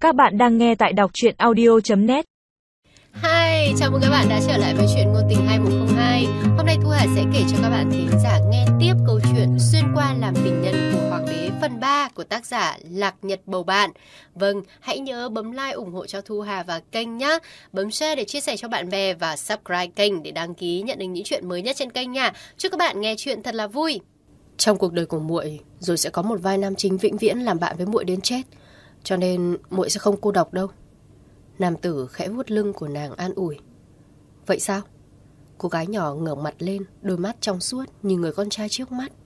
Các bạn đang nghe tại đọc truyện audio.net. Hi, chào mừng các bạn đã trở lại với chuyện ngôn tình 2102. Hôm nay Thu Hà sẽ kể cho các bạn thính giả nghe tiếp câu chuyện Xuyên qua làm tình nhân của Hoàng đế phần 3 của tác giả Lạc Nhật Bầu Bạn. Vâng, hãy nhớ bấm like ủng hộ cho Thu Hà và kênh nhé. Bấm share để chia sẻ cho bạn bè và subscribe kênh để đăng ký nhận được những chuyện mới nhất trên kênh nha. Chúc các bạn nghe chuyện thật là vui. Trong cuộc đời của muội rồi sẽ có một vai nam chính vĩnh viễn làm bạn với muội đến chết. Cho nên muội sẽ không cô độc đâu. Nam tử khẽ vuốt lưng của nàng an ủi. Vậy sao? Cô gái nhỏ ngẩng mặt lên, đôi mắt trong suốt như người con trai trước mắt.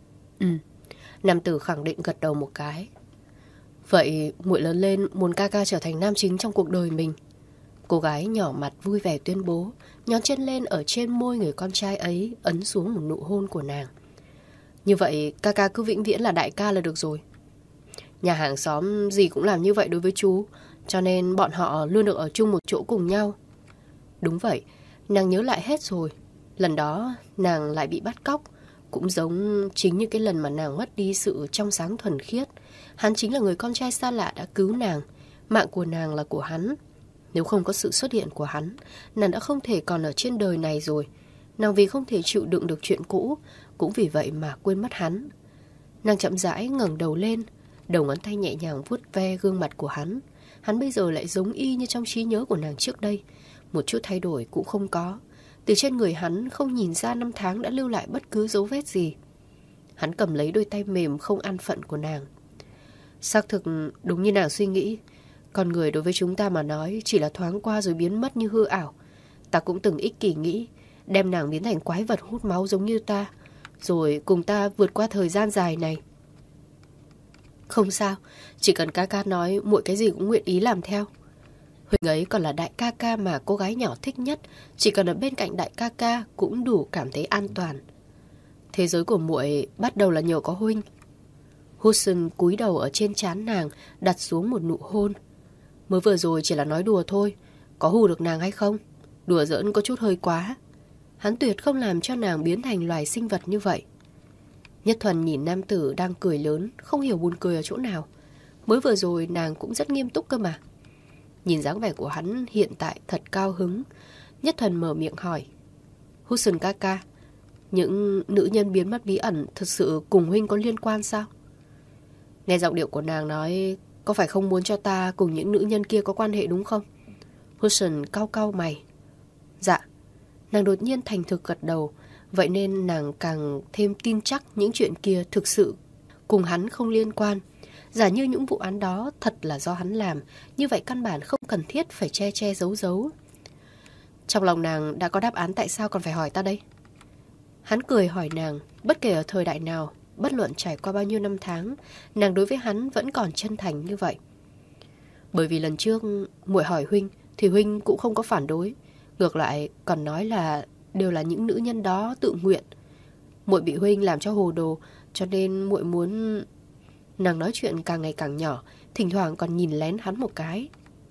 Nam tử khẳng định gật đầu một cái. Vậy muội lớn lên muốn ca ca trở thành nam chính trong cuộc đời mình. Cô gái nhỏ mặt vui vẻ tuyên bố, nhón chân lên ở trên môi người con trai ấy, ấn xuống một nụ hôn của nàng. Như vậy ca ca cứ vĩnh viễn là đại ca là được rồi. Nhà hàng xóm gì cũng làm như vậy đối với chú, cho nên bọn họ luôn được ở chung một chỗ cùng nhau. Đúng vậy, nàng nhớ lại hết rồi. Lần đó nàng lại bị bắt cóc, cũng giống chính như cái lần mà nàng mất đi sự trong sáng thuần khiết. Hắn chính là người con trai xa lạ đã cứu nàng. Mạng của nàng là của hắn. Nếu không có sự xuất hiện của hắn, nàng đã không thể còn ở trên đời này rồi. Nàng vì không thể chịu đựng được chuyện cũ, cũng vì vậy mà quên mất hắn. Nàng chậm rãi ngẩng đầu lên, đầu ngón tay nhẹ nhàng vuốt ve gương mặt của hắn. Hắn bây giờ lại giống y như trong trí nhớ của nàng trước đây. Một chút thay đổi cũng không có. Từ trên người hắn không nhìn ra năm tháng đã lưu lại bất cứ dấu vết gì. Hắn cầm lấy đôi tay mềm không an phận của nàng. Xác thực đúng như nàng suy nghĩ. Con người đối với chúng ta mà nói chỉ là thoáng qua rồi biến mất như hư ảo. Ta cũng từng ích kỷ nghĩ đem nàng biến thành quái vật hút máu giống như ta, rồi cùng ta vượt qua thời gian dài này. Không sao, chỉ cần ca ca nói muội cái gì cũng nguyện ý làm theo. Huynh ấy còn là đại ca ca mà cô gái nhỏ thích nhất. Chỉ cần ở bên cạnh đại ca ca cũng đủ cảm thấy an toàn. Thế giới của muội bắt đầu là nhờ có huynh. Hudson cúi đầu ở trên trán nàng, đặt xuống một nụ hôn. Mới vừa rồi chỉ là nói đùa thôi. Có hù được nàng hay không? Đùa giỡn có chút hơi quá. Hắn tuyệt không làm cho nàng biến thành loài sinh vật như vậy. Nhất Thuần nhìn nam tử đang cười lớn, không hiểu buồn cười ở chỗ nào. Mới vừa rồi nàng cũng rất nghiêm túc cơ mà. Nhìn dáng vẻ của hắn hiện tại thật cao hứng. Nhất Thuần mở miệng hỏi. Hudson ca ca, những nữ nhân biến mất bí ẩn thật sự cùng huynh có liên quan sao? Nghe giọng điệu của nàng nói, có phải không muốn cho ta cùng những nữ nhân kia có quan hệ đúng không? Hudson cau cau mày. Dạ. Nàng đột nhiên thành thực gật đầu. Vậy nên nàng càng thêm tin chắc những chuyện kia thực sự cùng hắn không liên quan. Giả như những vụ án đó thật là do hắn làm, như vậy căn bản không cần thiết phải che che giấu giấu. Trong lòng nàng đã có đáp án, tại sao còn phải hỏi ta đây? Hắn cười hỏi nàng, bất kể ở thời đại nào, bất luận trải qua bao nhiêu năm tháng, nàng đối với hắn vẫn còn chân thành như vậy. Bởi vì lần trước muội hỏi huynh thì huynh cũng không có phản đối, ngược lại còn nói là đều là những nữ nhân đó tự nguyện. Muội bị huynh làm cho hồ đồ, cho nên muội muốn... Nàng nói chuyện càng ngày càng nhỏ, thỉnh thoảng còn nhìn lén hắn một cái.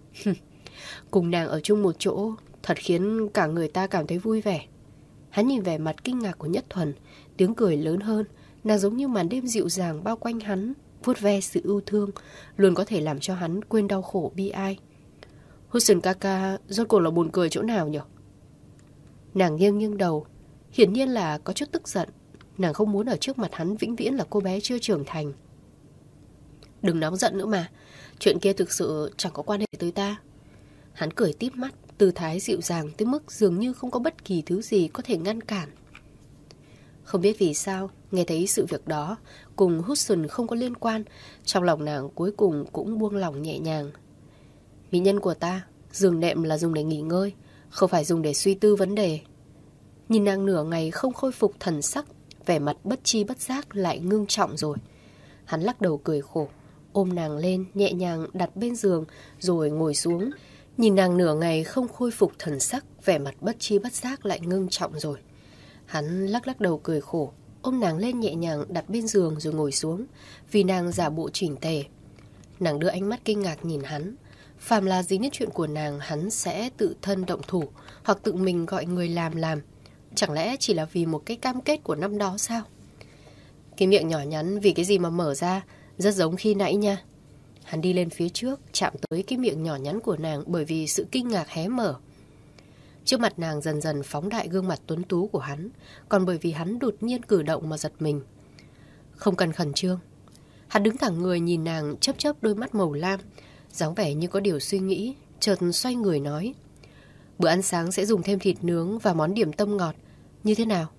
Cùng nàng ở chung một chỗ thật khiến cả người ta cảm thấy vui vẻ. Hắn nhìn vẻ mặt kinh ngạc của Nhất Thuần, tiếng cười lớn hơn. Nàng giống như màn đêm dịu dàng bao quanh hắn, vuốt ve sự ưu thương, luôn có thể làm cho hắn quên đau khổ bi ai. Hudson ca ca rốt cuộc là buồn cười chỗ nào nhỉ? Nàng nghiêng đầu, hiển nhiên là có chút tức giận. Nàng không muốn ở trước mặt hắn vĩnh viễn là cô bé chưa trưởng thành. Đừng nóng giận nữa mà, chuyện kia thực sự chẳng có quan hệ tới ta. Hắn cười tít mắt, tư thái dịu dàng tới mức dường như không có bất kỳ thứ gì có thể ngăn cản. Không biết vì sao, nghe thấy sự việc đó cùng Hudson không có liên quan, trong lòng nàng cuối cùng cũng buông lỏng nhẹ nhàng. Mỹ nhân của ta, giường nệm là dùng để nghỉ ngơi, không phải dùng để suy tư vấn đề. Nhìn nàng nửa ngày không khôi phục thần sắc, vẻ mặt bất chi bất giác lại ngưng trọng rồi. Hắn lắc đầu cười khổ, ôm nàng lên nhẹ nhàng đặt bên giường rồi ngồi xuống. Nhìn nàng nửa ngày không khôi phục thần sắc, vẻ mặt bất chi bất giác lại ngưng trọng rồi. Hắn lắc đầu cười khổ, ôm nàng lên nhẹ nhàng đặt bên giường rồi ngồi xuống, vì nàng giả bộ chỉnh tề. Nàng đưa ánh mắt kinh ngạc nhìn hắn. Phàm là dính đến chuyện của nàng, hắn sẽ tự thân động thủ hoặc tự mình gọi người làm. Chẳng lẽ chỉ là vì một cái cam kết của năm đó sao? Cái miệng nhỏ nhắn vì cái gì mà mở ra, rất giống khi nãy nha. Hắn đi lên phía trước, chạm tới cái miệng nhỏ nhắn của nàng bởi vì sự kinh ngạc hé mở. Trước mặt nàng dần dần phóng đại gương mặt tuấn tú của hắn, còn bởi vì hắn đột nhiên cử động mà giật mình. Không cần khẩn trương. Hắn đứng thẳng người nhìn nàng chớp chớp đôi mắt màu lam, dáng vẻ như có điều suy nghĩ, chợt xoay người nói. Bữa ăn sáng sẽ dùng thêm thịt nướng và món điểm tâm ngọt. Như thế nào?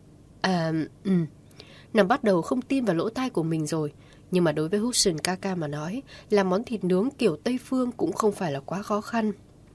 Nàng bắt đầu không tin vào lỗ tai của mình rồi. Nhưng mà đối với Hudson ca ca mà nói, làm món thịt nướng kiểu Tây Phương cũng không phải là quá khó khăn.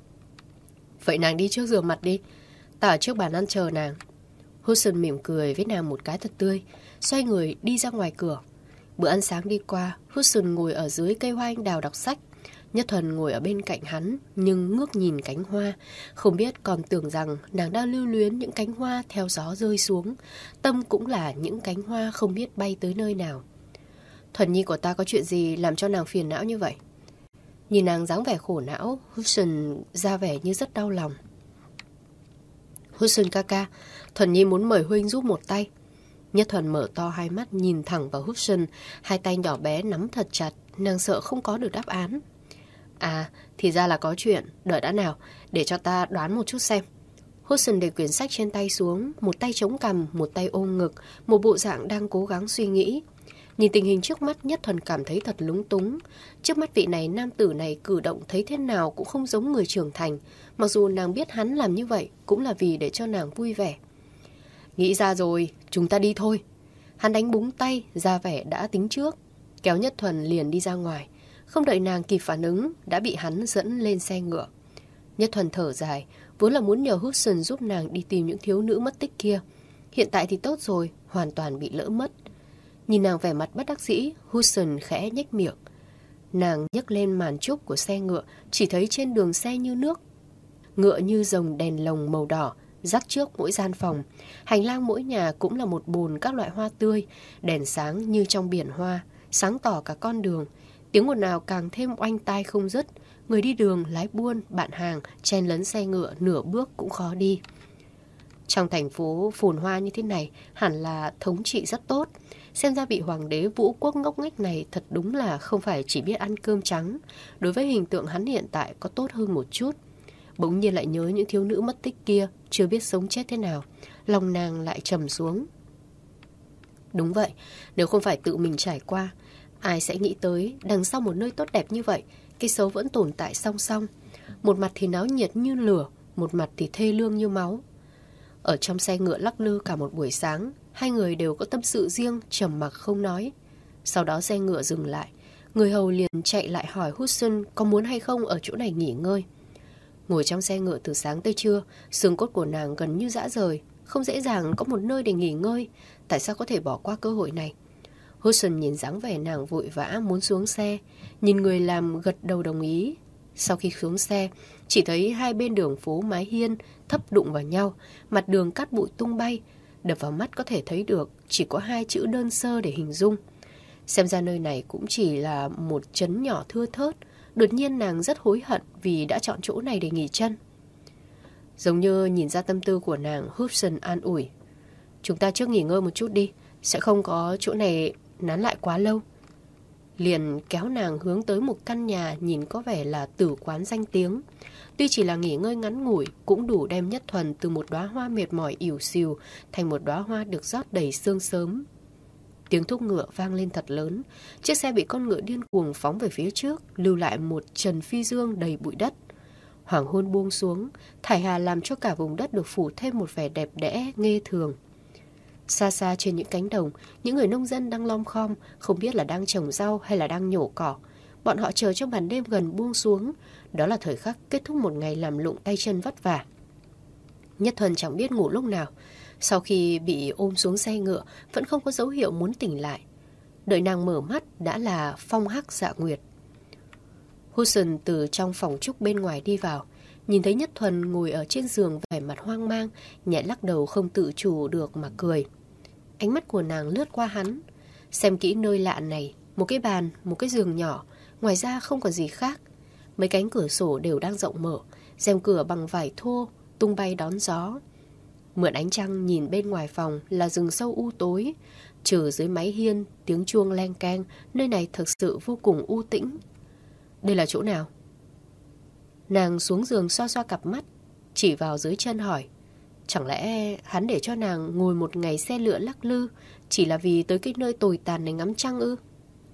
Vậy nàng đi trước rửa mặt đi, ta ở trước bàn ăn chờ nàng. Hudson mỉm cười với nàng một cái thật tươi, xoay người đi ra ngoài cửa. Bữa ăn sáng đi qua, Hudson ngồi ở dưới cây hoa anh đào đọc sách. Nhất Thuần ngồi ở bên cạnh hắn, nhưng ngước nhìn cánh hoa, không biết còn tưởng rằng nàng đang lưu luyến những cánh hoa theo gió rơi xuống. Tâm cũng là những cánh hoa không biết bay tới nơi nào. Thuần nhi của ta có chuyện gì làm cho nàng phiền não như vậy? Nhìn nàng dáng vẻ khổ não, Hudson ra vẻ như rất đau lòng. Hudson ca ca, Thuần nhi muốn mời huynh giúp một tay. Nhất Thuần mở to hai mắt nhìn thẳng vào Hudson, hai tay nhỏ bé nắm thật chặt, nàng sợ không có được đáp án. À, thì ra là có chuyện, đợi đã nào, để cho ta đoán một chút xem. Hudson để quyển sách trên tay xuống, một tay chống cằm, một tay ôm ngực, một bộ dạng đang cố gắng suy nghĩ. Nhìn tình hình trước mắt, Nhất Thuần cảm thấy thật lúng túng. Trước mắt vị này, nam tử này cử động thấy thế nào cũng không giống người trưởng thành. Mặc dù nàng biết hắn làm như vậy cũng là vì để cho nàng vui vẻ. Nghĩ ra rồi, chúng ta đi thôi. Hắn đánh búng tay, ra vẻ đã tính trước, kéo Nhất Thuần liền đi ra ngoài. Không đợi nàng kịp phản ứng, đã bị hắn dẫn lên xe ngựa. Nhất Thuần thở dài, vốn là muốn nhờ Hudson giúp nàng đi tìm những thiếu nữ mất tích kia. Hiện tại thì tốt rồi, hoàn toàn bị lỡ mất. Nhìn nàng vẻ mặt bất đắc dĩ, Hudson khẽ nhếch miệng. Nàng nhấc lên màn trúc của xe ngựa, chỉ thấy trên đường xe như nước. Ngựa như rồng đèn lồng màu đỏ, dắt trước mỗi gian phòng. Hành lang mỗi nhà cũng là một bồn các loại hoa tươi, đèn sáng như trong biển hoa, sáng tỏ cả con đường. Tiếng ồn ào càng thêm oanh tai không dứt. Người đi đường, lái buôn, bạn hàng chen lấn xe ngựa nửa bước cũng khó đi. Trong thành phố phồn hoa như thế này hẳn là thống trị rất tốt. Xem ra vị hoàng đế Vũ Quốc ngốc nghếch này thật đúng là không phải chỉ biết ăn cơm trắng. Đối với hình tượng hắn hiện tại có tốt hơn một chút. Bỗng nhiên lại nhớ những thiếu nữ mất tích kia, chưa biết sống chết thế nào. Lòng nàng lại trầm xuống. Đúng vậy, nếu không phải tự mình trải qua, ai sẽ nghĩ tới đằng sau một nơi tốt đẹp như vậy, cái xấu vẫn tồn tại song song. Một mặt thì náo nhiệt như lửa, một mặt thì thê lương như máu. Ở trong xe ngựa lắc lư cả một buổi sáng, hai người đều có tâm sự riêng, trầm mặc không nói. Sau đó xe ngựa dừng lại, người hầu liền chạy lại hỏi Hudson có muốn hay không ở chỗ này nghỉ ngơi. Ngồi trong xe ngựa từ sáng tới trưa, xương cốt của nàng gần như rã rời, không dễ dàng có một nơi để nghỉ ngơi. Tại sao có thể bỏ qua cơ hội này? Hudson nhìn dáng vẻ nàng vội vã muốn xuống xe, nhìn người làm gật đầu đồng ý. Sau khi xuống xe, chỉ thấy hai bên đường phố mái hiên thấp đụng vào nhau, mặt đường cát bụi tung bay, đập vào mắt có thể thấy được chỉ có hai chữ đơn sơ để hình dung. Xem ra nơi này cũng chỉ là một trấn nhỏ thưa thớt. Đột nhiên nàng rất hối hận vì đã chọn chỗ này để nghỉ chân. Giống như nhìn ra tâm tư của nàng, Hudson an ủi. Chúng ta trước nghỉ ngơi một chút đi, sẽ không có chỗ này nán lại quá lâu. Liền kéo nàng hướng tới một căn nhà nhìn có vẻ là tử quán danh tiếng. Tuy chỉ là nghỉ ngơi ngắn ngủi, cũng đủ đem Nhất Thuần từ một đóa hoa mệt mỏi ỉu xìu thành một đóa hoa được rót đầy sương sớm. Tiếng thúc ngựa vang lên thật lớn. Chiếc xe bị con ngựa điên cuồng phóng về phía trước, lưu lại một trần phi dương đầy bụi đất. Hoàng hôn buông xuống, thải hà làm cho cả vùng đất được phủ thêm một vẻ đẹp đẽ nghê thường. Xa xa trên những cánh đồng, những người nông dân đang lom khom, không biết là đang trồng rau hay là đang nhổ cỏ. Bọn họ chờ trong màn đêm gần buông xuống. Đó là thời khắc kết thúc một ngày làm lụng tay chân vất vả. Nhất Thuần chẳng biết ngủ lúc nào. Sau khi bị ôm xuống xe ngựa, vẫn không có dấu hiệu muốn tỉnh lại. Đợi nàng mở mắt đã là phong hắc dạ nguyệt. Hudson từ trong phòng trúc bên ngoài đi vào, nhìn thấy Nhất Thuần ngồi ở trên giường vẻ mặt hoang mang, nhẹ lắc đầu không tự chủ được mà cười. Ánh mắt của nàng lướt qua hắn, xem kỹ nơi lạ này, một cái bàn, một cái giường nhỏ, ngoài ra không còn gì khác. Mấy cánh cửa sổ đều đang rộng mở, rèm cửa bằng vải thô tung bay đón gió. Mượn ánh trăng nhìn bên ngoài phòng là rừng sâu u tối, trừ dưới mái hiên tiếng chuông leng keng, nơi này thực sự vô cùng u tĩnh. đây là chỗ nào? Nàng xuống giường xoa xoa cặp mắt, chỉ vào dưới chân hỏi. Chẳng lẽ hắn để cho nàng ngồi một ngày xe lửa lắc lư chỉ là vì tới cái nơi tồi tàn này ngắm trăng ư?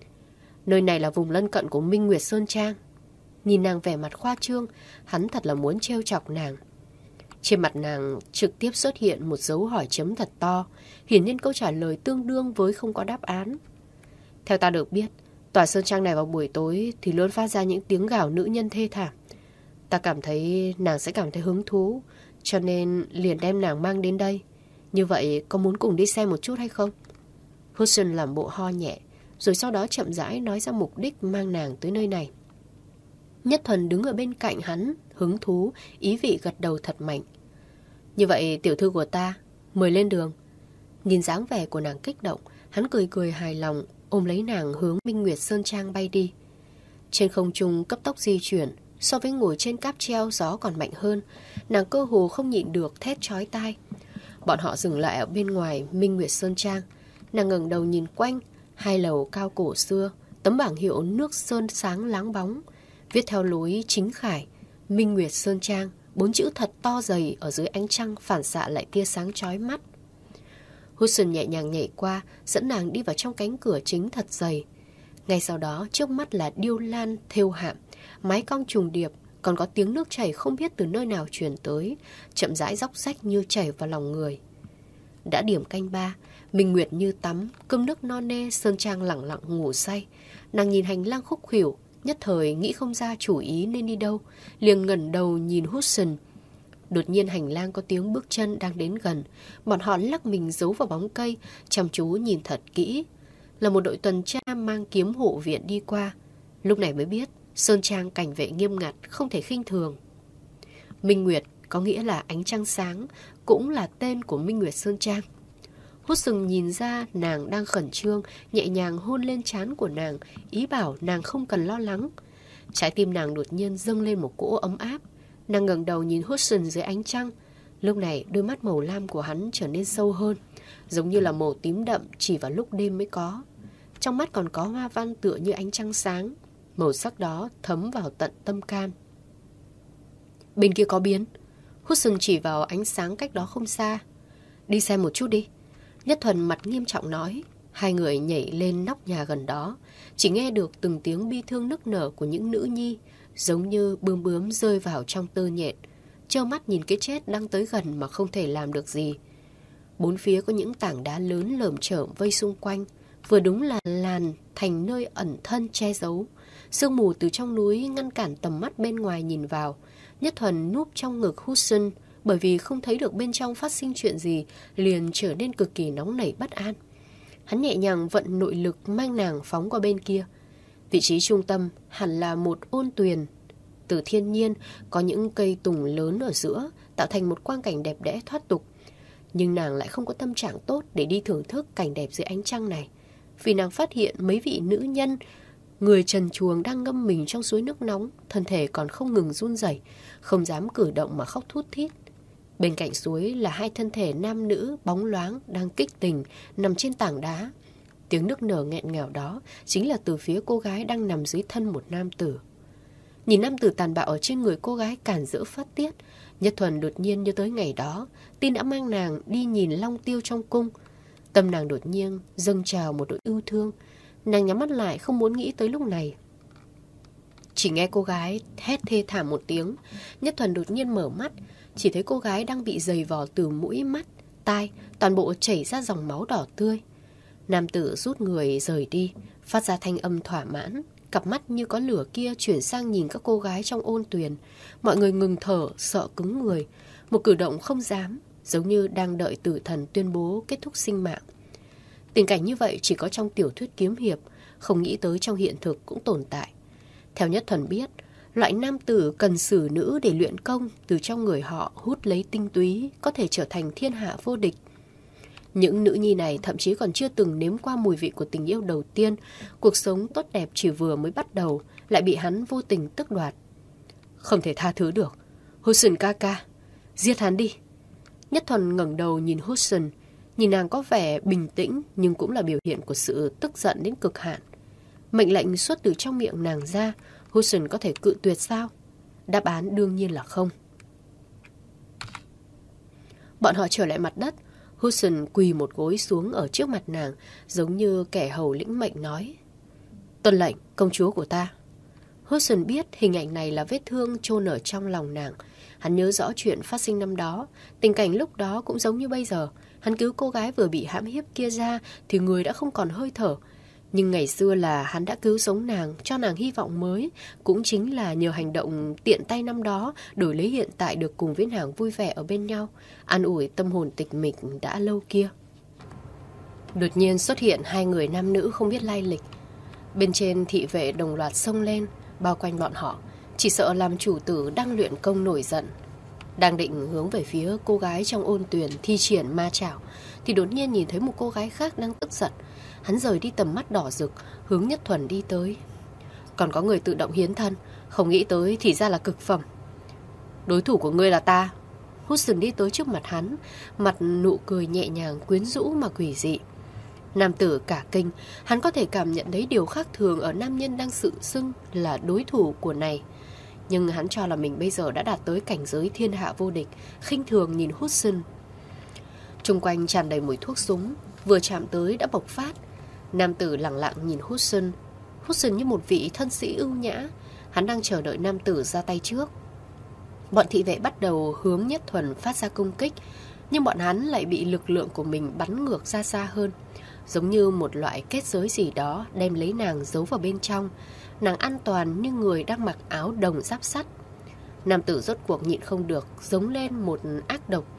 Nơi này là vùng lân cận của Minh Nguyệt Sơn Trang. Nhìn nàng vẻ mặt khoa trương, hắn thật là muốn trêu chọc nàng. Trên mặt nàng trực tiếp xuất hiện một dấu hỏi chấm thật to, hiển nhiên câu trả lời tương đương với không có đáp án. Theo ta được biết, tòa Sơn Trang này vào buổi tối thì luôn phát ra những tiếng gào nữ nhân thê thảm. Ta cảm thấy nàng sẽ cảm thấy hứng thú, cho nên liền đem nàng mang đến đây. Như vậy có muốn cùng đi xem một chút hay không? Hudson làm bộ ho nhẹ, rồi sau đó chậm rãi nói ra mục đích mang nàng tới nơi này. Nhất Thuần đứng ở bên cạnh hắn, hứng thú, ý vị gật đầu thật mạnh. Như vậy tiểu thư của ta, mời lên đường. Nhìn dáng vẻ của nàng kích động, hắn cười cười hài lòng, ôm lấy nàng hướng Minh Nguyệt Sơn Trang bay đi. Trên không trung cấp tốc di chuyển, so với ngồi trên cáp treo gió còn mạnh hơn, nàng cơ hồ không nhịn được thét chói tai. Bọn họ dừng lại ở bên ngoài Minh Nguyệt Sơn Trang. Nàng ngẩng đầu nhìn quanh, hai lầu cao cổ xưa, tấm bảng hiệu nước sơn sáng láng bóng, viết theo lối chính khải, Minh Nguyệt Sơn Trang, 4 chữ thật to dày ở dưới ánh trăng phản xạ lại tia sáng chói mắt. Hudson nhẹ nhàng nhảy qua, dẫn nàng đi vào trong cánh cửa chính thật dày. Ngay sau đó, trước mắt là điêu lan thêu hạm, mái cong trùng điệp, còn có tiếng nước chảy không biết từ nơi nào truyền tới, chậm rãi róc rách như chảy vào lòng người. Đã điểm canh 3, Minh Nguyệt như tắm, cơm nước no nê, Sơn Trang lẳng lặng ngủ say. Nàng nhìn hành lang khúc khuỷu, nhất thời nghĩ không ra chủ ý nên đi đâu, liền ngẩng đầu nhìn Hudson. Đột nhiên hành lang có tiếng bước chân đang đến gần, bọn họ lắc mình giấu vào bóng cây, chăm chú nhìn thật kỹ. Là một đội tuần tra mang kiếm hộ viện đi qua. Lúc này mới biết, Sơn Trang cảnh vệ nghiêm ngặt, không thể khinh thường. Minh Nguyệt có nghĩa là ánh trăng sáng, cũng là tên của Minh Nguyệt Sơn Trang. Hudson nhìn ra nàng đang khẩn trương, nhẹ nhàng hôn lên trán của nàng, ý bảo nàng không cần lo lắng. Trái tim nàng đột nhiên dâng lên một cỗ ấm áp. Nàng ngẩng đầu nhìn Hudson dưới ánh trăng. Lúc này đôi mắt màu lam của hắn trở nên sâu hơn, giống như là màu tím đậm chỉ vào lúc đêm mới có. Trong mắt còn có hoa văn tựa như ánh trăng sáng, màu sắc đó thấm vào tận tâm can. Bên kia có biến. Hudson chỉ vào ánh sáng cách đó không xa. Đi xem một chút đi. Nhất Thuần mặt nghiêm trọng nói. Hai người nhảy lên nóc nhà gần đó, chỉ nghe được từng tiếng bi thương nức nở của những nữ nhi, giống như bướm bướm rơi vào trong tơ nhện, trơ mắt nhìn cái chết đang tới gần mà không thể làm được gì. Bốn phía có những tảng đá lớn lởm chởm vây xung quanh, vừa đúng là làn thành nơi ẩn thân che giấu. Sương mù từ trong núi ngăn cản tầm mắt bên ngoài nhìn vào. Nhất Thuần núp trong ngực Hudson, bởi vì không thấy được bên trong phát sinh chuyện gì, liền trở nên cực kỳ nóng nảy bất an. Hắn nhẹ nhàng vận nội lực mang nàng phóng qua bên kia. Vị trí trung tâm hẳn là một ôn tuyền từ thiên nhiên, có những cây tùng lớn ở giữa, tạo thành một quang cảnh đẹp đẽ thoát tục. Nhưng nàng lại không có tâm trạng tốt để đi thưởng thức cảnh đẹp dưới ánh trăng này, vì nàng phát hiện mấy vị nữ nhân người trần truồng đang ngâm mình trong suối nước nóng, thân thể còn không ngừng run rẩy, không dám cử động mà khóc thút thít. Bên cạnh suối là hai thân thể nam nữ bóng loáng đang kích tình nằm trên tảng đá. Tiếng nức nở nghẹn ngào đó chính là từ phía cô gái đang nằm dưới thân một nam tử. Nhìn nam tử tàn bạo ở trên người cô gái cản rỡ phát tiết, Nhất Thuần đột nhiên nhớ tới ngày đó tin đã mang nàng đi nhìn long tiêu trong cung. Tâm nàng đột nhiên dâng trào một nỗi ưu thương. Nàng nhắm mắt lại không muốn nghĩ tới lúc này. Chỉ nghe cô gái hét thê thảm một tiếng. Nhất Thuần đột nhiên mở mắt, chỉ thấy cô gái đang bị giày vò từ mũi, mắt, tai, toàn bộ chảy ra dòng máu đỏ tươi. Nam tử rút người rời đi, phát ra thanh âm thỏa mãn. Cặp mắt như có lửa kia chuyển sang nhìn các cô gái trong ôn tuyền. Mọi người ngừng thở, sợ cứng người, một cử động không dám, giống như đang đợi tử thần tuyên bố kết thúc sinh mạng. Tình cảnh như vậy chỉ có trong tiểu thuyết kiếm hiệp, không nghĩ tới trong hiện thực cũng tồn tại. Theo Nhất Thuần biết, loại nam tử cần xử nữ để luyện công, từ trong người họ hút lấy tinh túy, có thể trở thành thiên hạ vô địch. Những nữ nhi này thậm chí còn chưa từng nếm qua mùi vị của tình yêu đầu tiên. Cuộc sống tốt đẹp chỉ vừa mới bắt đầu, lại bị hắn vô tình tước đoạt. Không thể tha thứ được. Hudson ca ca, giết hắn đi. Nhất Thuần ngẩng đầu nhìn Hudson, nhìn nàng có vẻ bình tĩnh nhưng cũng là biểu hiện của sự tức giận đến cực hạn. Mệnh lệnh xuất từ trong miệng nàng ra, Hudson có thể cự tuyệt sao? Đáp án đương nhiên là không. Bọn họ trở lại mặt đất. Hudson quỳ một gối xuống ở trước mặt nàng, giống như kẻ hầu lĩnh mệnh nói: "Tuân lệnh, công chúa của ta." Hudson biết hình ảnh này là vết thương chôn ở trong lòng nàng. Hắn nhớ rõ chuyện phát sinh năm đó. Tình cảnh lúc đó cũng giống như bây giờ. Hắn cứu cô gái vừa bị hãm hiếp kia ra thì người đã không còn hơi thở. Nhưng ngày xưa là hắn đã cứu sống nàng, cho nàng hy vọng mới. Cũng chính là nhờ hành động tiện tay năm đó, đổi lấy hiện tại được cùng với nàng vui vẻ ở bên nhau, an ủi tâm hồn tịch mịch đã lâu kia. Đột nhiên xuất hiện hai người nam nữ không biết lai lịch. Bên trên thị vệ đồng loạt xông lên, bao quanh bọn họ, chỉ sợ làm chủ tử đang luyện công nổi giận. Đang định hướng về phía cô gái trong ôn tuyền thi triển ma chảo, thì đột nhiên nhìn thấy một cô gái khác đang tức giận. Hắn rời đi tầm mắt đỏ rực, hướng Nhất Thuần đi tới. Còn có người tự động hiến thân, không nghĩ tới thì ra là cực phẩm. Đối thủ của ngươi là ta. Hudson đi tới trước mặt hắn, mặt nụ cười nhẹ nhàng quyến rũ mà quỷ dị. Nam tử cả kinh, hắn có thể cảm nhận thấy điều khác thường ở nam nhân đang tự xưng là đối thủ của này. Nhưng hắn cho là mình bây giờ đã đạt tới cảnh giới thiên hạ vô địch, khinh thường nhìn Hudson. Xung quanh tràn đầy mùi thuốc súng, vừa chạm tới đã bộc phát. Nam tử lặng lặng nhìn Hudson. Hudson như một vị thân sĩ ưu nhã, hắn đang chờ đợi nam tử ra tay trước. Bọn thị vệ bắt đầu hướng Nhất Thuần phát ra công kích, nhưng bọn hắn lại bị lực lượng của mình bắn ngược ra xa hơn. Giống như một loại kết giới gì đó đem lấy nàng giấu vào bên trong. Nàng an toàn như người đang mặc áo đồng giáp sắt. Nam tử rốt cuộc nhịn không được, giống lên một ác độc,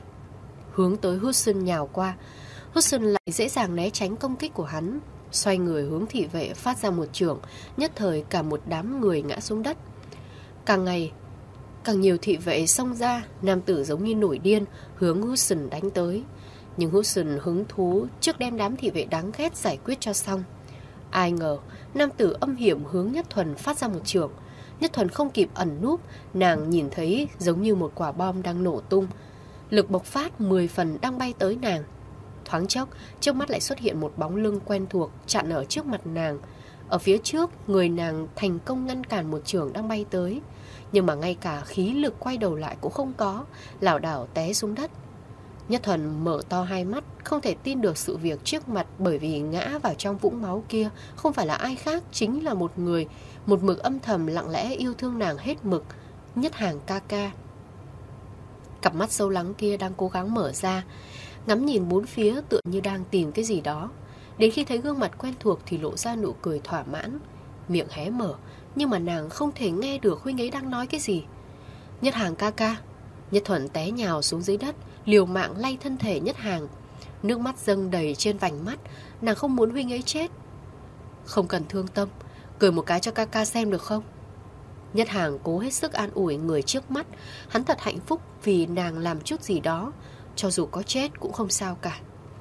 hướng tới Hudson nhào qua. Hudson lại dễ dàng né tránh công kích của hắn, xoay người hướng thị vệ phát ra một chưởng, nhất thời cả một đám người ngã xuống đất. Càng ngày càng nhiều thị vệ xông ra, nam tử giống như nổi điên hướng Hudson đánh tới. Nhưng Hudson hứng thú trước đem đám thị vệ đáng ghét giải quyết cho xong. Ai ngờ nam tử âm hiểm hướng Nhất Thuần phát ra một chưởng. Nhất Thuần không kịp ẩn núp, nàng nhìn thấy giống như một quả bom đang nổ tung. Lực bộc phát 10 phần đang bay tới nàng. Thoáng chốc, trước mắt lại xuất hiện một bóng lưng quen thuộc chặn ở trước mặt nàng. Ở phía trước, người nàng thành công ngăn cản một chưởng đang bay tới. Nhưng mà ngay cả khí lực quay đầu lại cũng không có, lảo đảo té xuống đất. Nhất Thuần mở to hai mắt, không thể tin được sự việc trước mặt, bởi vì ngã vào trong vũng máu kia không phải là ai khác, chính là một người, một mực âm thầm lặng lẽ yêu thương nàng hết mực, Nhất Hàng ca ca. Cặp mắt sâu lắng kia đang cố gắng mở ra, ngắm nhìn bốn phía tựa như đang tìm cái gì đó. Đến khi thấy gương mặt quen thuộc thì lộ ra nụ cười thỏa mãn, miệng hé mở, nhưng mà nàng không thể nghe được huynh ấy đang nói cái gì. Nhất Hàng ca ca. Nhất Thuần té nhào xuống dưới đất, liều mạng lay thân thể Nhất Hàng. Nước mắt dâng đầy trên vành mắt, nàng không muốn huynh ấy chết. Không cần thương tâm, cười một cái cho ca ca xem được không? Nhất Hàng cố hết sức an ủi người trước mắt. Hắn thật hạnh phúc vì nàng làm chút gì đó, cho dù có chết cũng không sao cả.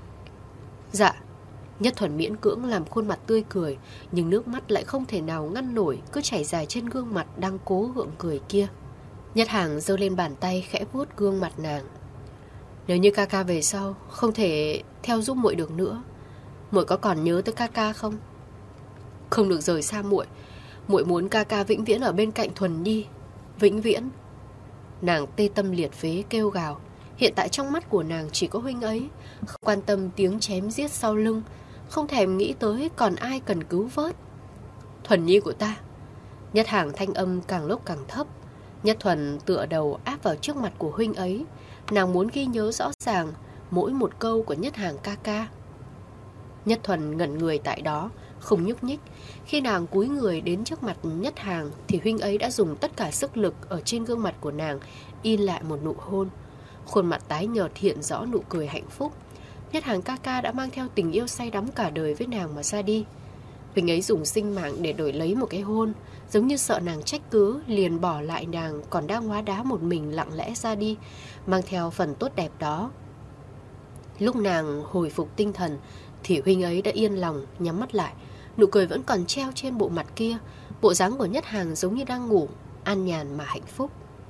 Dạ. Nhất Thuần miễn cưỡng làm khuôn mặt tươi cười, nhưng nước mắt lại không thể nào ngăn nổi, cứ chảy dài trên gương mặt đang cố gượng cười kia. Nhất Hàng giơ lên bàn tay khẽ vuốt gương mặt nàng. Nếu như ca ca về sau không thể theo giúp muội được nữa, muội có còn nhớ tới ca ca không? Không được rời xa muội. Muội muốn ca ca vĩnh viễn ở bên cạnh Thuần Nhi. Vĩnh viễn. Nàng tê tâm liệt phế kêu gào. Hiện tại trong mắt của nàng chỉ có huynh ấy, không quan tâm tiếng chém giết sau lưng, không thèm nghĩ tới còn ai cần cứu vớt. Thuần Nhi của ta. Nhất Hàng thanh âm càng lúc càng thấp. Nhất Thuần tựa đầu áp vào trước mặt của huynh ấy. Nàng muốn ghi nhớ rõ ràng mỗi một câu của Nhất Hàng ca ca. Nhất Thuần ngẩn người tại đó, không nhúc nhích. Khi nàng cúi người đến trước mặt Nhất Hàng thì huynh ấy đã dùng tất cả sức lực ở trên gương mặt của nàng in lại một nụ hôn. Khuôn mặt tái nhợt hiện rõ nụ cười hạnh phúc. Nhất Hàng ca ca đã mang theo tình yêu say đắm cả đời với nàng mà ra đi. Huynh ấy dùng sinh mạng để đổi lấy một cái hôn, giống như sợ nàng trách cứ, liền bỏ lại nàng còn đang hóa đá một mình lặng lẽ ra đi, mang theo phần tốt đẹp đó. Lúc nàng hồi phục tinh thần thì huynh ấy đã yên lòng nhắm mắt lại, nụ cười vẫn còn treo trên bộ mặt kia. Bộ dáng của Nhất Hàng giống như đang ngủ, an nhàn mà hạnh phúc.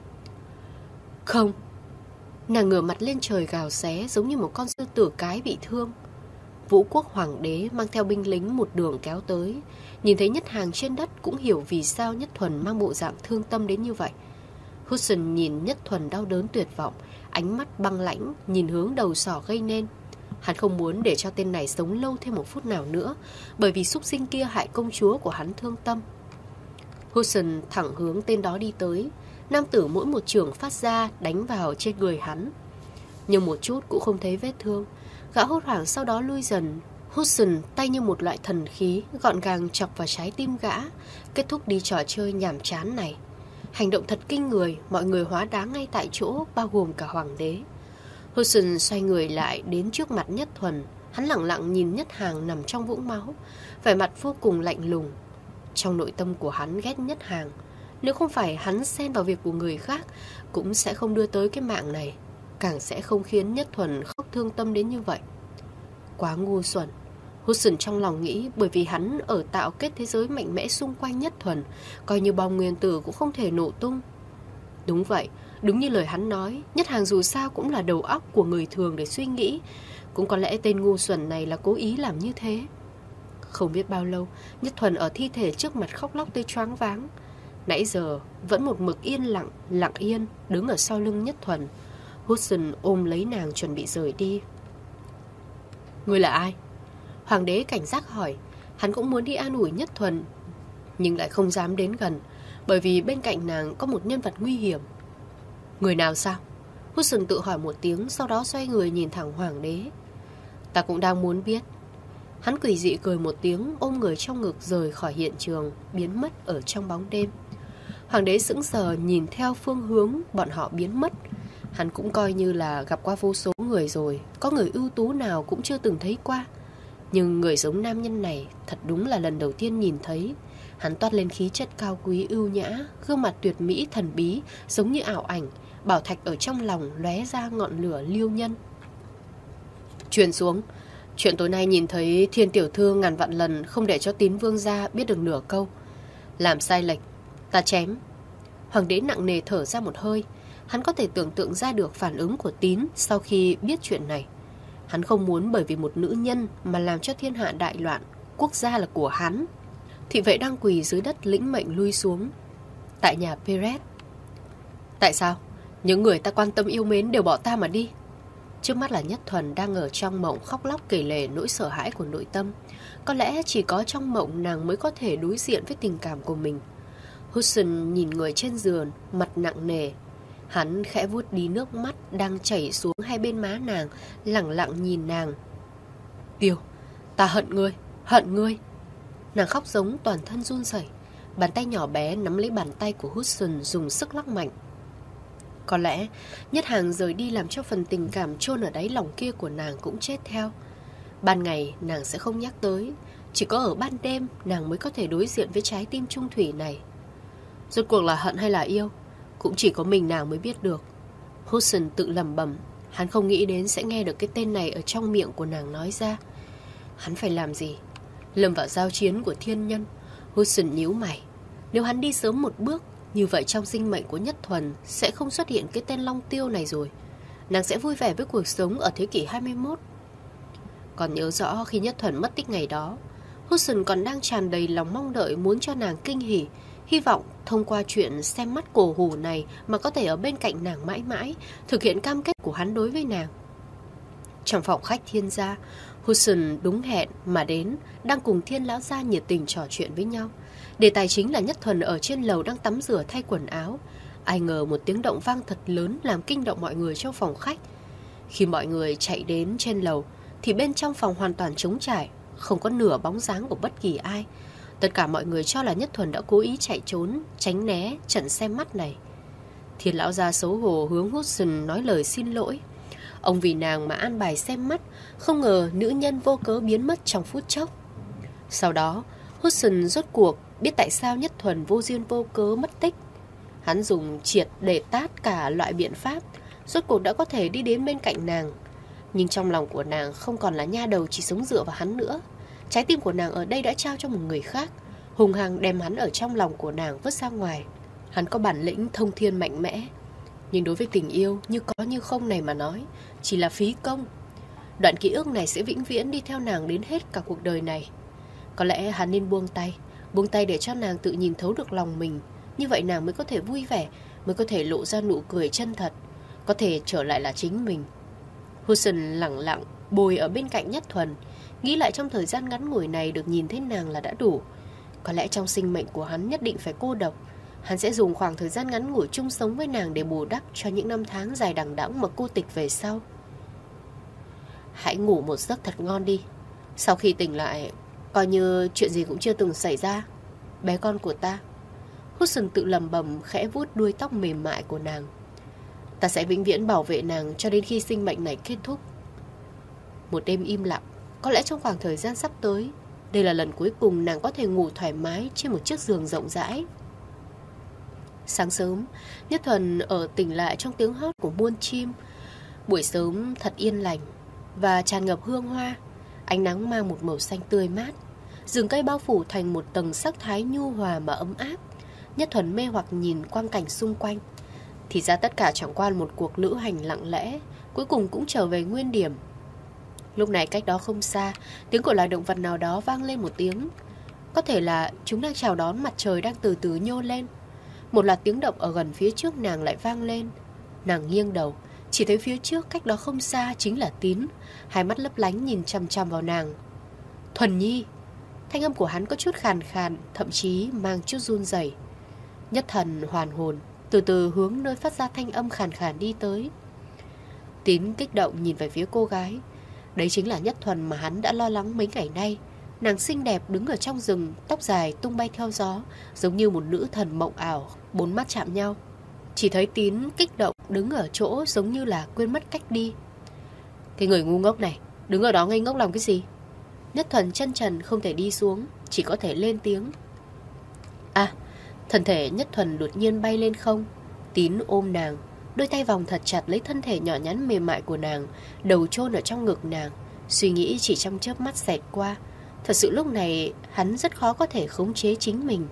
Không. Nàng ngửa mặt lên trời gào xé, giống như một con sư tử cái bị thương. Vũ Quốc Hoàng đế mang theo binh lính một đường kéo tới. Nhìn thấy Nhất Hàng trên đất cũng hiểu vì sao Nhất Thuần mang bộ dạng thương tâm đến như vậy. Hudson nhìn Nhất Thuần đau đớn tuyệt vọng, ánh mắt băng lãnh nhìn hướng đầu sỏ gây nên. Hắn không muốn để cho tên này sống lâu thêm một phút nào nữa, bởi vì súc sinh kia hại công chúa của hắn thương tâm. Hudson thẳng hướng tên đó đi tới. Nam tử mỗi một chưởng phát ra đánh vào trên người hắn, nhưng một chút cũng không thấy vết thương. Gã hốt hoảng sau đó lui dần. Hudson tay như một loại thần khí gọn gàng chọc vào trái tim gã, kết thúc đi trò chơi nhàm chán này. Hành động thật kinh người, mọi người hóa đá ngay tại chỗ, bao gồm cả hoàng đế. Hudson xoay người lại đến trước mặt Nhất Thuần. Hắn lẳng lặng nhìn Nhất Hàng nằm trong vũng máu, vẻ mặt vô cùng lạnh lùng. Trong nội tâm của hắn ghét Nhất Hàng. Nếu không phải hắn xen vào việc của người khác, cũng sẽ không đưa tới cái mạng này, càng sẽ không khiến Nhất Thuần khóc thương tâm đến như vậy. Quá ngu xuẩn, Hudson trong lòng nghĩ, bởi vì hắn ở tạo kết thế giới mạnh mẽ xung quanh Nhất Thuần, coi như bom nguyên tử cũng không thể nổ tung. Đúng vậy, đúng như lời hắn nói, Nhất Hàng dù sao cũng là đầu óc của người thường để suy nghĩ. Cũng có lẽ tên ngu xuẩn này là cố ý làm như thế. Không biết bao lâu, Nhất Thuần ở thi thể trước mặt khóc lóc tới choáng váng. Nãy giờ vẫn một mực yên lặng, lặng yên đứng ở sau lưng Nhất Thuần. Hudson ôm lấy nàng chuẩn bị rời đi. Ngươi là ai? Hoàng đế cảnh giác hỏi. Hắn cũng muốn đi an ủi Nhất Thuần, nhưng lại không dám đến gần, bởi vì bên cạnh nàng có một nhân vật nguy hiểm. Người nào sao? Hudson tự hỏi một tiếng, sau đó xoay người nhìn thẳng hoàng đế. Ta cũng đang muốn biết. Hắn quỷ dị cười một tiếng, ôm người trong ngực rời khỏi hiện trường, biến mất ở trong bóng đêm. Hoàng đế sững sờ nhìn theo phương hướng bọn họ biến mất. Hắn cũng coi như là gặp qua vô số người rồi, có người ưu tú nào cũng chưa từng thấy qua. Nhưng người giống nam nhân này thật đúng là lần đầu tiên nhìn thấy. Hắn toát lên khí chất cao quý ưu nhã, gương mặt tuyệt mỹ thần bí, giống như ảo ảnh. Bảo thạch ở trong lòng lóe ra ngọn lửa liêu nhân. Truyền xuống, chuyện tối nay nhìn thấy Thiên tiểu thư ngàn vạn lần không để cho Tín vương gia biết được nửa câu. Làm sai lệch, ta chém. Hoàng đế nặng nề thở ra một hơi. Hắn có thể tưởng tượng ra được phản ứng của Tín sau khi biết chuyện này. Hắn không muốn bởi vì một nữ nhân mà làm cho thiên hạ đại loạn. Quốc gia là của hắn. Thị vệ đang quỳ dưới đất lĩnh mệnh lui xuống. Tại nhà Perez. Tại sao? Những người ta quan tâm yêu mến đều bỏ ta mà đi. Trước mắt là Nhất Thuần đang ở trong mộng khóc lóc kể lể nỗi sợ hãi của nội tâm. Có lẽ chỉ có trong mộng nàng mới có thể đối diện với tình cảm của mình. Hudson nhìn người trên giường, mặt nặng nề. Hắn khẽ vuốt đi nước mắt đang chảy xuống hai bên má nàng, lẳng lặng nhìn nàng. Tiêu, ta hận ngươi, hận ngươi. Nàng khóc giống toàn thân run rẩy. Bàn tay nhỏ bé nắm lấy bàn tay của Hudson dùng sức lắc mạnh. Có lẽ Nhất Hàng rời đi làm cho phần tình cảm chôn ở đáy lòng kia của nàng cũng chết theo. Ban ngày nàng sẽ không nhắc tới, chỉ có ở ban đêm nàng mới có thể đối diện với trái tim trung thủy này. Rốt cuộc là hận hay là yêu, cũng chỉ có mình nàng mới biết được. Hudson tự lẩm bẩm. Hắn không nghĩ đến sẽ nghe được cái tên này ở trong miệng của nàng nói ra. Hắn phải làm gì? Lâm vào giao chiến của thiên nhân. Hudson nhíu mày. Nếu hắn đi sớm một bước, như vậy trong sinh mệnh của Nhất Thuần sẽ không xuất hiện cái tên Long Tiêu này rồi. Nàng sẽ vui vẻ với cuộc sống ở thế kỷ 21. Còn nhớ rõ khi Nhất Thuần mất tích ngày đó, Hudson còn đang tràn đầy lòng mong đợi muốn cho nàng kinh hỉ, hy vọng thông qua chuyện xem mắt cổ hủ này mà có thể ở bên cạnh nàng mãi mãi, thực hiện cam kết của hắn đối với nàng. Trong phòng khách Thiên gia, Hudson đúng hẹn mà đến, đang cùng Thiên lão gia nhiệt tình trò chuyện với nhau. Đề tài chính là Nhất Thuần ở trên lầu đang tắm rửa thay quần áo. Ai ngờ một tiếng động vang thật lớn làm kinh động mọi người trong phòng khách. Khi mọi người chạy đến trên lầu thì bên trong phòng hoàn toàn trống trải, không có nửa bóng dáng của bất kỳ ai. Tất cả mọi người cho là Nhất Thuần đã cố ý chạy trốn, tránh né trận xem mắt này. Thiên lão gia xấu hổ hướng Hudson nói lời xin lỗi. Ông vì nàng mà an bài xem mắt, không ngờ nữ nhân vô cớ biến mất trong phút chốc. Sau đó, Hudson rốt cuộc biết tại sao Nhất Thuần vô duyên vô cớ mất tích. Hắn dùng triệt để tát cả loại biện pháp, rốt cuộc đã có thể đi đến bên cạnh nàng. Nhưng trong lòng của nàng không còn là nha đầu chỉ sống dựa vào hắn nữa. Trái tim của nàng ở đây đã trao cho một người khác, hùng hăng đem hắn ở trong lòng của nàng vứt ra ngoài. Hắn có bản lĩnh thông thiên mạnh mẽ, nhưng đối với tình yêu như có như không này mà nói, chỉ là phí công. Đoạn ký ức này sẽ vĩnh viễn đi theo nàng đến hết cả cuộc đời này. Có lẽ hắn nên buông tay để cho nàng tự nhìn thấu được lòng mình. Như vậy nàng mới có thể vui vẻ, mới có thể lộ ra nụ cười chân thật, có thể trở lại là chính mình. Hudson lặng lặng bồi ở bên cạnh Nhất Thuần, nghĩ lại trong thời gian ngắn ngủi này được nhìn thấy nàng là đã đủ. Có lẽ trong sinh mệnh của hắn nhất định phải cô độc. Hắn sẽ dùng khoảng thời gian ngắn ngủi chung sống với nàng để bù đắp cho những năm tháng dài đằng đẵng mà cô tịch về sau. Hãy ngủ một giấc thật ngon đi. Sau khi tỉnh lại, coi như chuyện gì cũng chưa từng xảy ra, bé con của ta. Hudson tự lẩm bẩm, khẽ vuốt đuôi tóc mềm mại của nàng. Ta sẽ vĩnh viễn bảo vệ nàng cho đến khi sinh mệnh này kết thúc. Một đêm im lặng. Có lẽ trong khoảng thời gian sắp tới, đây là lần cuối cùng nàng có thể ngủ thoải mái trên một chiếc giường rộng rãi. Sáng sớm, Nhất Thuần ở tỉnh lại trong tiếng hót của muôn chim. Buổi sớm thật yên lành và tràn ngập hương hoa. Ánh nắng mang một màu xanh tươi mát. Rừng cây bao phủ thành một tầng sắc thái nhu hòa mà ấm áp. Nhất Thuần mê hoặc nhìn quang cảnh xung quanh. Thì ra tất cả chẳng qua một cuộc lữ hành lặng lẽ, cuối cùng cũng trở về nguyên điểm. Lúc này cách đó không xa, tiếng của loài động vật nào đó vang lên một tiếng. Có thể là chúng đang chào đón mặt trời đang từ từ nhô lên. Một loạt tiếng động ở gần phía trước nàng lại vang lên. Nàng nghiêng đầu, chỉ thấy phía trước cách đó không xa chính là Tín. Hai mắt lấp lánh nhìn chằm chằm vào nàng. Thuần Nhi. Thanh âm của hắn có chút khàn khàn, thậm chí mang chút run rẩy. Nhất Thần hoàn hồn, từ từ hướng nơi phát ra thanh âm khàn khàn đi tới. Tín kích động nhìn về phía cô gái. Đấy chính là Nhất Thuần mà hắn đã lo lắng mấy ngày nay. Nàng xinh đẹp đứng ở trong rừng, tóc dài tung bay theo gió, giống như một nữ thần mộng ảo, bốn mắt chạm nhau. Chỉ thấy Tín kích động đứng ở chỗ giống như là quên mất cách đi. Cái người ngu ngốc này, đứng ở đó ngây ngốc làm cái gì? Nhất Thuần chân trần không thể đi xuống, chỉ có thể lên tiếng. À, thân thể Nhất Thuần đột nhiên bay lên không. Tín ôm nàng, đôi tay vòng thật chặt lấy thân thể nhỏ nhắn mềm mại của nàng, đầu chôn ở trong ngực nàng. Suy nghĩ chỉ trong chớp mắt xẹt qua. Thật sự lúc này hắn rất khó có thể khống chế chính mình.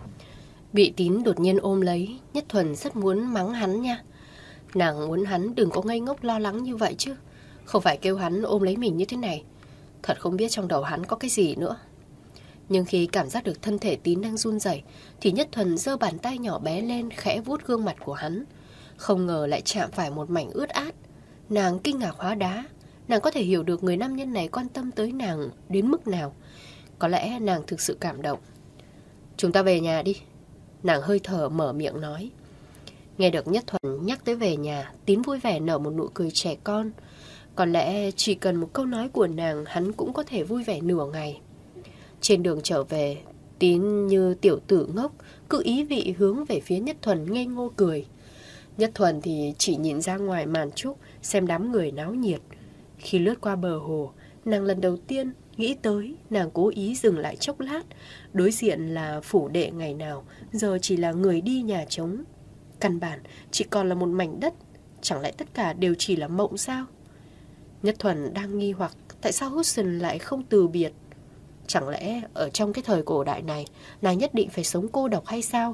Bị Tín đột nhiên ôm lấy, Nhất Thuần rất muốn mắng hắn nha. Nàng muốn hắn đừng có ngây ngốc lo lắng như vậy chứ, không phải kêu hắn ôm lấy mình như thế này. Thật không biết trong đầu hắn có cái gì nữa. Nhưng khi cảm giác được thân thể Tín đang run rẩy, thì Nhất Thuần giơ bàn tay nhỏ bé lên khẽ vuốt gương mặt của hắn. Không ngờ lại chạm phải một mảnh ướt át. Nàng kinh ngạc hóa đá. Nàng có thể hiểu được người nam nhân này quan tâm tới nàng đến mức nào. Có lẽ nàng thực sự cảm động. Chúng ta về nhà đi. Nàng hơi thở mở miệng nói. Nghe được Nhất Thuần nhắc tới về nhà, Tín vui vẻ nở một nụ cười trẻ con. Có lẽ chỉ cần một câu nói của nàng, hắn cũng có thể vui vẻ nửa ngày. Trên đường trở về, Tín như tiểu tử ngốc, cứ ý vị hướng về phía Nhất Thuần ngây ngô cười. Nhất Thuần thì chỉ nhìn ra ngoài màn trúc, xem đám người náo nhiệt. Khi lướt qua bờ hồ, nàng lần đầu tiên nghĩ tới, nàng cố ý dừng lại chốc lát. Đối diện là phủ đệ ngày nào, giờ chỉ là người đi nhà trống. Căn bản chỉ còn là một mảnh đất. Chẳng lẽ tất cả đều chỉ là mộng sao? Nhất Thuần đang nghi hoặc tại sao Hudson lại không từ biệt. Chẳng lẽ ở trong cái thời cổ đại này, nàng nhất định phải sống cô độc hay sao?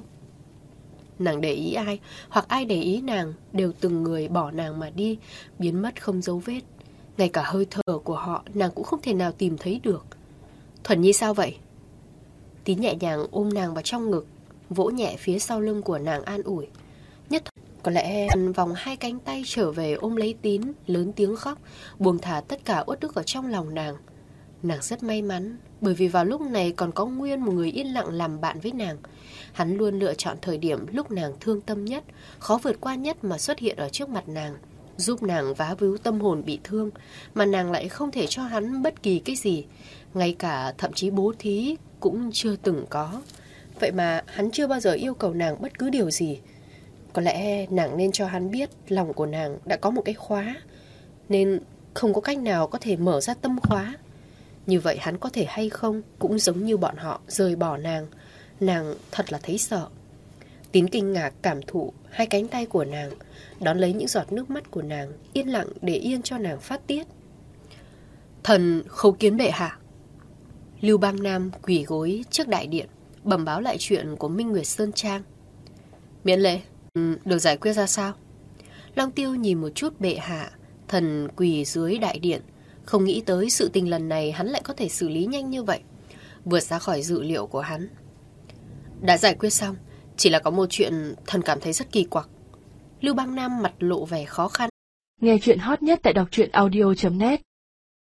Nàng để ý ai, hoặc ai để ý nàng, đều từng người bỏ nàng mà đi, biến mất không dấu vết. Ngay cả hơi thở của họ, nàng cũng không thể nào tìm thấy được. Thuần Nhi sao vậy? Tín nhẹ nhàng ôm nàng vào trong ngực, vỗ nhẹ phía sau lưng của nàng an ủi. Nhất Thuần có lẽ vòng hai cánh tay trở về ôm lấy Tín, lớn tiếng khóc, buông thả tất cả uất ức ở trong lòng nàng. Nàng rất may mắn, bởi vì vào lúc này còn có Nguyên, một người yên lặng làm bạn với nàng. Hắn luôn lựa chọn thời điểm lúc nàng thương tâm nhất, khó vượt qua nhất mà xuất hiện ở trước mặt nàng, giúp nàng vá víu tâm hồn bị thương, mà nàng lại không thể cho hắn bất kỳ cái gì, ngay cả thậm chí bố thí cũng chưa từng có. Vậy mà hắn chưa bao giờ yêu cầu nàng bất cứ điều gì. Có lẽ nàng nên cho hắn biết lòng của nàng đã có một cái khóa, nên không có cách nào có thể mở ra tâm khóa. Như vậy hắn có thể hay không cũng giống như bọn họ rời bỏ nàng. Nàng thật là thấy sợ. Tín kinh ngạc cảm thụ hai cánh tay của nàng, đón lấy những giọt nước mắt của nàng, yên lặng để yên cho nàng phát tiết. Thần khấu kiến bệ hạ. Lưu Bang Nam quỳ gối trước đại điện, bẩm báo lại chuyện của Minh Nguyệt Sơn Trang. Miễn lễ, được giải quyết ra sao? Long Tiêu nhìn một chút bệ hạ. Thần quỳ dưới đại điện, Không nghĩ tới sự tình lần này hắn lại có thể xử lý nhanh như vậy, vượt ra khỏi dự liệu của hắn. Đã giải quyết xong, chỉ là có một chuyện thần cảm thấy rất kỳ quặc. Lưu Bang Nam mặt lộ vẻ khó khăn. Nghe chuyện hot nhất tại đọc truyện audio.net